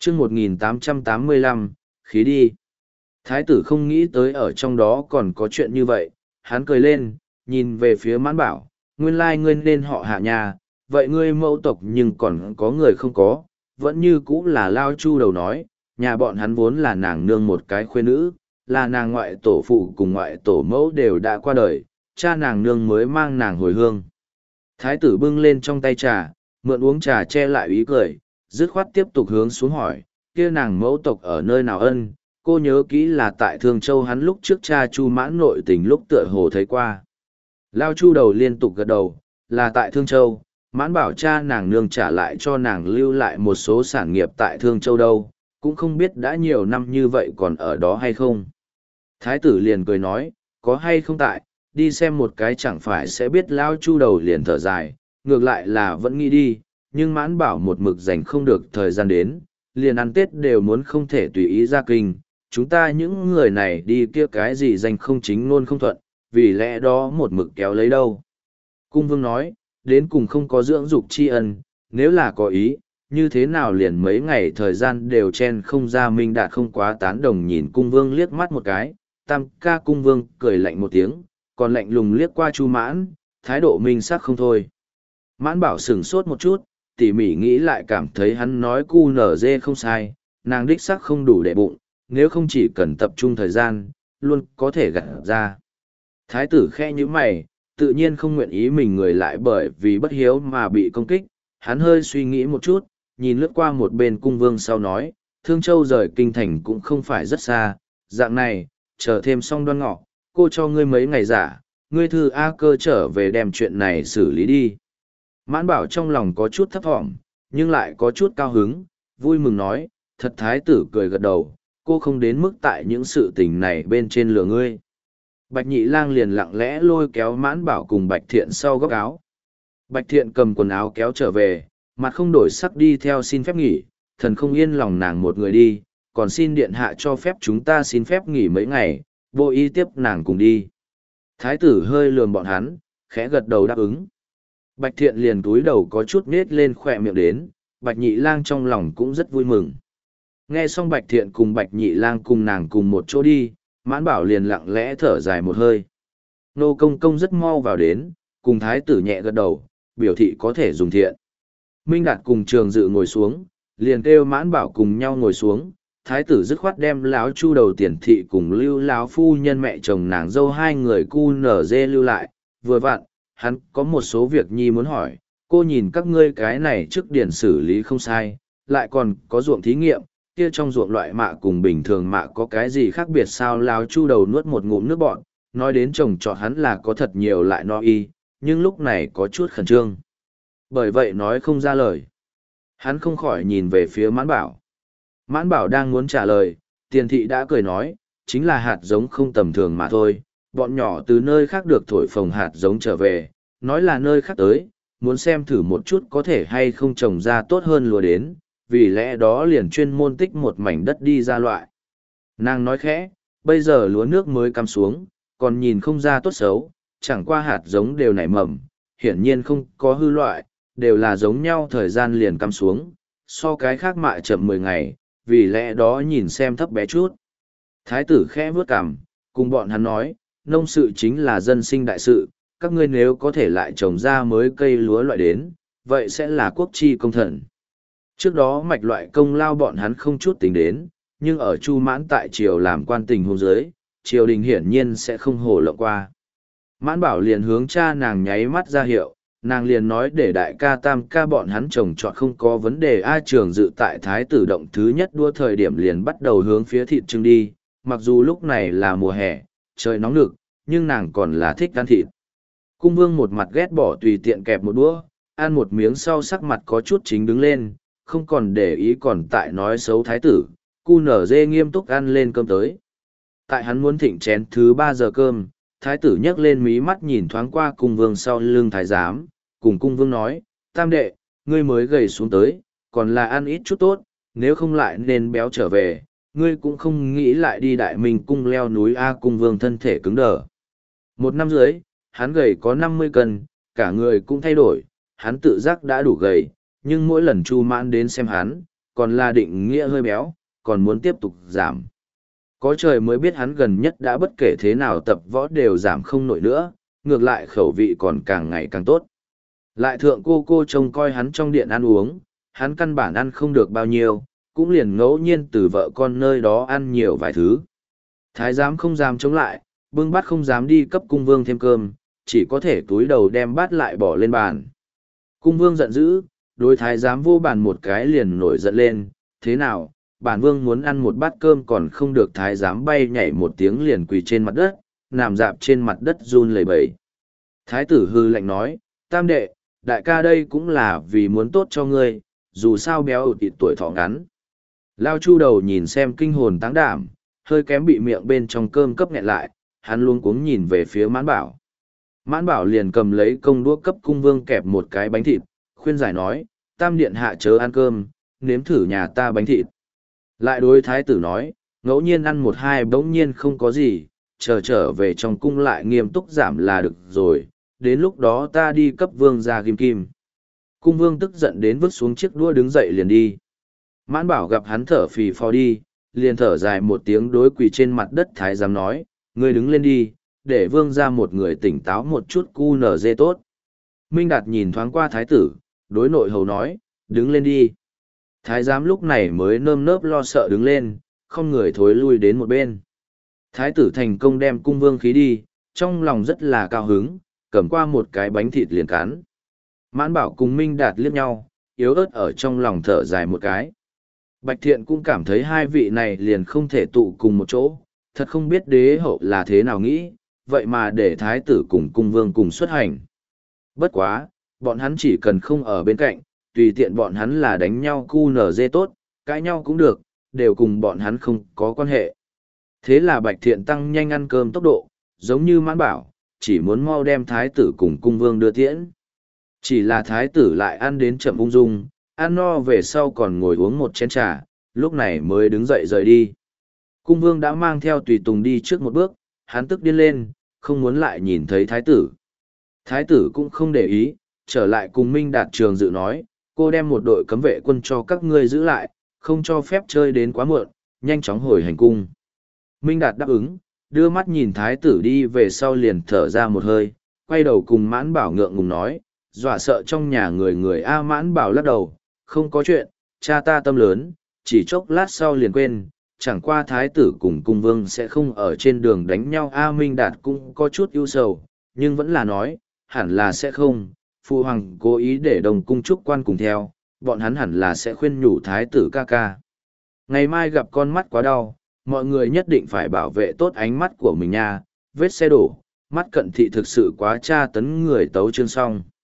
chương 1885, khí đi. Thái tử không nghĩ tới ở trong đó còn có chuyện như vậy, hắn cười lên, nhìn về phía mãn bảo, nguyên lai ngươi nên họ Hạ nhà, vậy ngươi mẫu tộc nhưng còn có người không có, vẫn như cũ là Lao Chu đầu nói, nhà bọn hắn vốn là nàng nương một cái khuê nữ, là nàng ngoại tổ phụ cùng ngoại tổ mẫu đều đã qua đời, cha nàng nương mới mang nàng hồi hương. Thái tử bưng lên trong tay trà, mượn uống trà che lại ý cười, dứt khoát tiếp tục hướng xuống hỏi, kia nàng mẫu tộc ở nơi nào ân, cô nhớ kỹ là tại Thương Châu hắn lúc trước cha Chu Mãn nội tình lúc tựa hồ thấy qua. Lao Chu đầu liên tục gật đầu, là tại Thương Châu, Mãn bảo cha nàng nương trả lại cho nàng lưu lại một số sản nghiệp tại Thương Châu đâu, cũng không biết đã nhiều năm như vậy còn ở đó hay không. Thái tử liền cười nói, có hay không tại, đi xem một cái chẳng phải sẽ biết. Lao Chu đầu liền thở dài, ngược lại là vẫn nghĩ đi, nhưng Mãn bảo một mực dành không được thời gian đến, liền ăn Tết đều muốn không thể tùy ý ra kinh, chúng ta những người này đi kia cái gì dành không chính luôn không thuận, vì lẽ đó một mực kéo lấy đâu. Cung vương nói, đến cùng không có dưỡng dục tri ân, nếu là có ý, như thế nào liền mấy ngày thời gian đều chen không ra. Minh Đạt không quá tán đồng nhìn cung vương liếc mắt một cái, tam ca cung vương cười lạnh một tiếng, còn lạnh lùng liếc qua Chu Mãn, thái độ minh sắc không thôi. Mãn bảo sửng sốt một chút, tỉ mỉ nghĩ lại cảm thấy hắn nói cu nở dê không sai, nàng đích sắc không đủ để bụng, nếu không chỉ cần tập trung thời gian, luôn có thể gặt ra. Thái tử khe như mày, tự nhiên không nguyện ý mình người lại bởi vì bất hiếu mà bị công kích, hắn hơi suy nghĩ một chút, nhìn lướt qua một bên cung vương sau nói, Thương Châu rời kinh thành cũng không phải rất xa, dạng này, chờ thêm xong Đoan Ngọ, cô cho ngươi mấy ngày giả, ngươi thư A Cơ trở về đem chuyện này xử lý đi. Mãn bảo trong lòng có chút thấp thỏm, nhưng lại có chút cao hứng, vui mừng nói, thật. Thái tử cười gật đầu, cô không đến mức tại những sự tình này bên trên lừa ngươi. Bạch Nhị Lang liền lặng lẽ lôi kéo Mãn bảo cùng Bạch Thiện sau góc áo. Bạch Thiện cầm quần áo kéo trở về, mặt không đổi sắc đi theo xin phép nghỉ, thần không yên lòng nàng một người đi, còn xin điện hạ cho phép chúng ta xin phép nghỉ mấy ngày, vô ý tiếp nàng cùng đi. Thái tử hơi lườm bọn hắn, khẽ gật đầu đáp ứng. Bạch Thiện liền túi đầu có chút nết lên khỏe miệng đến, Bạch Nhị Lang trong lòng cũng rất vui mừng. Nghe xong Bạch Thiện cùng Bạch Nhị Lang cùng nàng cùng một chỗ đi, Mãn bảo liền lặng lẽ thở dài một hơi. Nô công công rất mau vào đến, cùng thái tử nhẹ gật đầu, biểu thị có thể dùng thiện. Minh Đạt cùng Trường Dự ngồi xuống, liền kêu Mãn bảo cùng nhau ngồi xuống. Thái tử dứt khoát đem Láo Chu đầu Tiền thị cùng lưu láo phu nhân mẹ chồng nàng dâu hai người cu nở dê lưu lại, vừa vặn, hắn có một số việc nhi muốn hỏi, cô nhìn các ngươi cái này trước điển xử lý không sai, lại còn có ruộng thí nghiệm, kia trong ruộng loại mạ cùng bình thường mạ có cái gì khác biệt sao? Láo Chu đầu nuốt một ngụm nước bọn, nói đến chồng chọn hắn là có thật nhiều lại no y, nhưng lúc này có chút khẩn trương. Bởi vậy nói không ra lời. Hắn không khỏi nhìn về phía Mãn bảo. Mãn bảo đang muốn trả lời, Tiền thị đã cười nói, chính là hạt giống không tầm thường mà thôi, bọn nhỏ từ nơi khác được thổi phồng hạt giống trở về, nói là nơi khác tới, muốn xem thử một chút có thể hay không trồng ra tốt hơn lúa đến, vì lẽ đó liền chuyên môn tích một mảnh đất đi ra loại. Nàng nói khẽ, bây giờ lúa nước mới cắm xuống, còn nhìn không ra tốt xấu, chẳng qua hạt giống đều nảy mầm, hiển nhiên không có hư loại, đều là giống nhau thời gian liền cắm xuống, so cái khác mạ chậm 10 ngày, vì lẽ đó nhìn xem thấp bé chút. Thái tử khẽ vướt cằm, cùng bọn hắn nói, nông sự chính là dân sinh đại sự, các ngươi nếu có thể lại trồng ra mới cây lúa loại đến, vậy sẽ là quốc chi công thần. Trước đó mạch loại công lao bọn hắn không chút tính đến, nhưng ở Chu Mãn tại triều làm quan tình hôn giới, triều đình hiển nhiên sẽ không hổ lộng qua. Mãn bảo liền hướng cha nàng nháy mắt ra hiệu, nàng liền nói để đại ca tam ca bọn hắn trồng trọt không có vấn đề. Trường Dự tại thái tử động thứ nhất đua thời điểm liền bắt đầu hướng phía thịt trưng đi, mặc dù lúc này là mùa hè, trời nóng nực, nhưng nàng còn là thích ăn thịt. Cung vương một mặt ghét bỏ tùy tiện kẹp một đũa, ăn một miếng sau sắc mặt có chút chính đứng lên, không còn để ý còn tại nói xấu thái tử, cu nở dê nghiêm túc ăn lên cơm tới. Tại hắn muốn thịnh chén thứ 3 giờ cơm, thái tử nhấc lên mí mắt nhìn thoáng qua cung vương sau lưng thái giám, cùng cung vương nói, tam đệ, ngươi mới gầy xuống tới, còn là ăn ít chút tốt, nếu không lại nên béo trở về, ngươi cũng không nghĩ lại đi đại minh cung leo núi. Cung vương thân thể cứng đờ. Một năm dưới, hắn gầy có 50 cân, cả người cũng thay đổi, hắn tự giác đã đủ gầy, nhưng mỗi lần Chu Mãn đến xem hắn, còn là định nghĩa hơi béo, còn muốn tiếp tục giảm. Có trời mới biết hắn gần nhất đã bất kể thế nào tập võ đều giảm không nổi nữa, ngược lại khẩu vị còn càng ngày càng tốt. Lại thượng cô trông coi hắn trong điện ăn uống, hắn căn bản ăn không được bao nhiêu, cũng liền ngẫu nhiên từ vợ con nơi đó ăn nhiều vài thứ. Thái giám không dám chống lại, bưng bát không dám đi cấp cung vương thêm cơm, chỉ có thể túi đầu đem bát lại bỏ lên bàn. Cung vương giận dữ, đối thái giám vô bàn một cái liền nổi giận lên, thế nào, bản vương muốn ăn một bát cơm còn không được. Thái giám bay nhảy một tiếng liền quỳ trên mặt đất, nằm dạp trên mặt đất run lẩy bẩy. Thái tử hư lạnh nói, tam đệ, đại ca đây cũng là vì muốn tốt cho ngươi, dù sao béo ụt thịt tuổi thọ ngắn. Lao Chu đầu nhìn xem kinh hồn táng đảm, hơi kém bị miệng bên trong cơm cấp nghẹn lại, hắn luống cuống nhìn về phía Mãn Bảo. Mãn Bảo liền cầm lấy công đũa cấp cung vương kẹp một cái bánh thịt, khuyên giải nói, tam điện hạ chớ ăn cơm, nếm thử nhà ta bánh thịt. Lại đối thái tử nói, ngẫu nhiên ăn một hai bỗng nhiên không có gì, trở về trong cung lại nghiêm túc giảm là được rồi, đến lúc đó ta đi cấp vương ra kim kim. Cung vương tức giận đến vứt xuống chiếc đũa đứng dậy liền đi. Mãn Bảo gặp hắn thở phì phò đi, liền thở dài một tiếng đối quỳ trên mặt đất thái giám nói, ngươi đứng lên đi, để vương ra một người tỉnh táo một chút cu nở dê tốt. Minh Đạt nhìn thoáng qua thái tử, đối nội hầu nói, đứng lên đi. Thái giám lúc này mới nơm nớp lo sợ đứng lên, không người thối lui đến một bên. Thái tử thành công đem cung vương khí đi, trong lòng rất là cao hứng, cầm qua một cái bánh thịt liền cắn. Mãn Bảo cùng Minh Đạt liếc nhau, yếu ớt ở trong lòng thở dài một cái. Bạch Thiện cũng cảm thấy hai vị này liền không thể tụ cùng một chỗ, thật không biết đế hậu là thế nào nghĩ, vậy mà để thái tử cùng cung vương cùng xuất hành. Bất quá, bọn hắn chỉ cần không ở bên cạnh, tùy tiện bọn hắn là đánh nhau cu nở dê tốt, cãi nhau cũng được, đều cùng bọn hắn không có quan hệ. Thế là Bạch Thiện tăng nhanh ăn cơm tốc độ, giống như Mãn Bảo, chỉ muốn mau đem thái tử cùng cung vương đưa tiễn. Chỉ là thái tử lại ăn đến chậm ung dung, ăn no về sau còn ngồi uống một chén trà, lúc này mới đứng dậy rời đi. Cung vương đã mang theo tùy tùng đi trước một bước, hắn tức điên lên, không muốn lại nhìn thấy thái tử. Thái tử cũng không để ý, trở lại cùng Minh Đạt Trường Dự nói, cô đem một đội cấm vệ quân cho các ngươi giữ lại, không cho phép chơi đến quá muộn, nhanh chóng hồi hành cung. Minh Đạt đáp ứng, đưa mắt nhìn thái tử đi về sau liền thở ra một hơi, quay đầu cùng Mãn Bảo ngượng ngùng nói, dọa sợ trong nhà người A. Mãn Bảo lắc đầu, không có chuyện, cha ta tâm lớn, chỉ chốc lát sau liền quên, chẳng qua thái tử cùng cung vương sẽ không ở trên đường đánh nhau. A. Minh Đạt cũng có chút ưu sầu, nhưng vẫn là nói, hẳn là sẽ không, phụ hoàng cố ý để đồng cung trúc quan cùng theo, bọn hắn hẳn là sẽ khuyên nhủ thái tử ca ca. Ngày mai gặp con mắt quá đau, mọi người nhất định phải bảo vệ tốt ánh mắt của mình nha, vết xe đổ, mắt cận thị thực sự quá tra tấn người. Tấu chương xong.